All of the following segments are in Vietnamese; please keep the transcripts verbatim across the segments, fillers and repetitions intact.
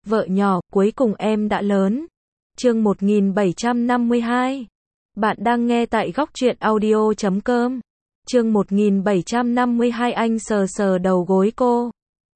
Vợ nhỏ, cuối cùng em đã lớn. Chương một nghìn bảy trăm năm mươi hai. Bạn đang nghe tại góc truyện audio chấm com. Chương một nghìn bảy trăm năm mươi hai. Anh sờ sờ đầu gối cô.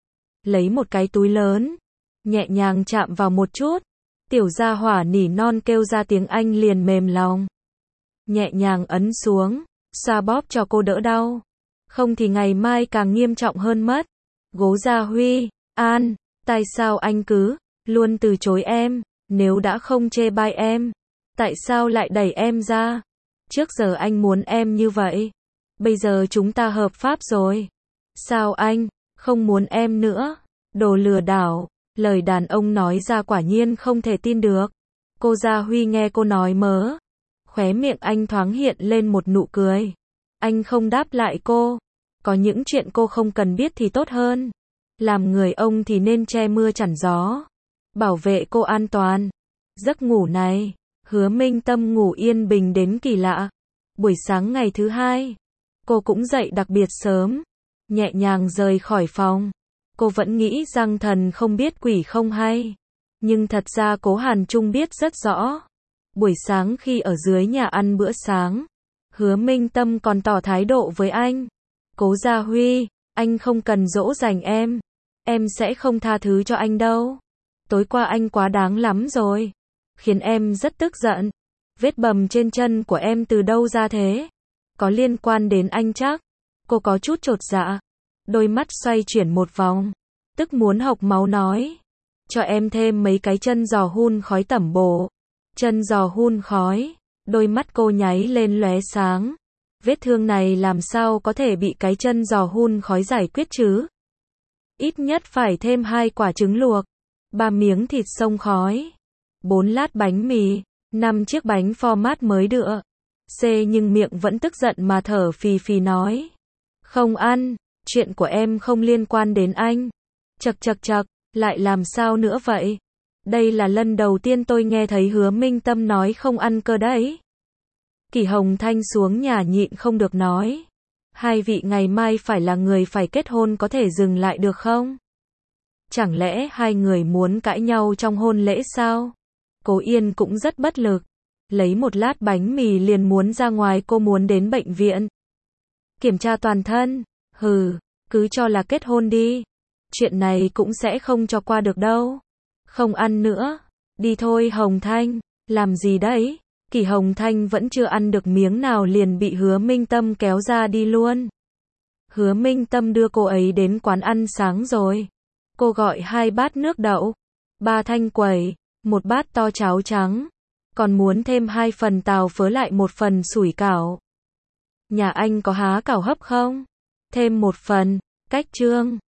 Lấy một cái túi lớn, nhẹ nhàng chạm vào một chút. Tiểu gia hỏa nỉ non kêu ra tiếng Anh liền mềm lòng. Nhẹ nhàng ấn xuống, xoa bóp cho cô đỡ đau. Không thì ngày mai càng nghiêm trọng hơn mất. Gố Gia Huy, An, tại sao anh cứ luôn từ chối em, nếu đã không chê bai em, tại sao lại đẩy em ra? Trước giờ anh muốn em như vậy, bây giờ chúng ta hợp pháp rồi. Sao anh không muốn em nữa? Đồ lừa đảo, lời đàn ông nói ra quả nhiên không thể tin được. Cô Gia Huy nghe cô nói mớ, khóe miệng anh thoáng hiện lên một nụ cười. Anh không đáp lại cô, có những chuyện cô không cần biết thì tốt hơn. Làm người ông thì nên che mưa chắn gió, bảo vệ cô an toàn. Giấc ngủ này, Hứa Minh Tâm ngủ yên bình đến kỳ lạ. Buổi sáng ngày thứ hai, cô cũng dậy đặc biệt sớm, nhẹ nhàng rời khỏi phòng. Cô vẫn nghĩ rằng thần không biết quỷ không hay, nhưng thật ra Cố Hàn Trung biết rất rõ. Buổi sáng khi ở dưới nhà ăn bữa sáng, Hứa Minh Tâm còn tỏ thái độ với anh. Cố Gia Huy, anh không cần dỗ dành em, em sẽ không tha thứ cho anh đâu. Tối qua anh quá đáng lắm rồi, khiến em rất tức giận. Vết bầm trên chân của em từ đâu ra thế? Có liên quan đến anh chắc? Cô có chút chột dạ, đôi mắt xoay chuyển một vòng, tức muốn hộc máu nói. Cho em thêm mấy cái chân giò hun khói tẩm bổ. Chân giò hun khói, đôi mắt cô nháy lên lóe sáng. Vết thương này làm sao có thể bị cái chân giò hun khói giải quyết chứ? Ít nhất phải thêm hai quả trứng luộc, ba miếng thịt xông khói, bốn lát bánh mì, năm chiếc bánh format mới đựa. C nhưng miệng vẫn tức giận mà thở phì phì nói. Không ăn, chuyện của em không liên quan đến anh. Chậc chậc chậc, lại làm sao nữa vậy? Đây là lần đầu tiên tôi nghe thấy Hứa Minh Tâm nói không ăn cơ đấy. Kỷ Hồng Thanh xuống nhà nhịn không được nói. Hai vị ngày mai phải là người phải kết hôn có thể dừng lại được không? Chẳng lẽ hai người muốn cãi nhau trong hôn lễ sao? Cố Yên cũng rất bất lực. Lấy một lát bánh mì liền muốn ra ngoài, cô muốn đến bệnh viện. Kiểm tra toàn thân. Hừ, cứ cho là kết hôn đi. Chuyện này cũng sẽ không cho qua được đâu. Không ăn nữa. Đi thôi Hồng Thanh. Làm gì đấy? Kỷ Hồng Thanh vẫn chưa ăn được miếng nào liền bị Hứa Minh Tâm kéo ra đi luôn. Hứa Minh Tâm đưa cô ấy đến quán ăn sáng rồi. Cô gọi hai bát nước đậu, ba thanh quẩy, một bát to cháo trắng. Còn muốn thêm hai phần tàu phớ lại một phần sủi cảo. Nhà anh có há cảo hấp không? Thêm một phần, cách trương.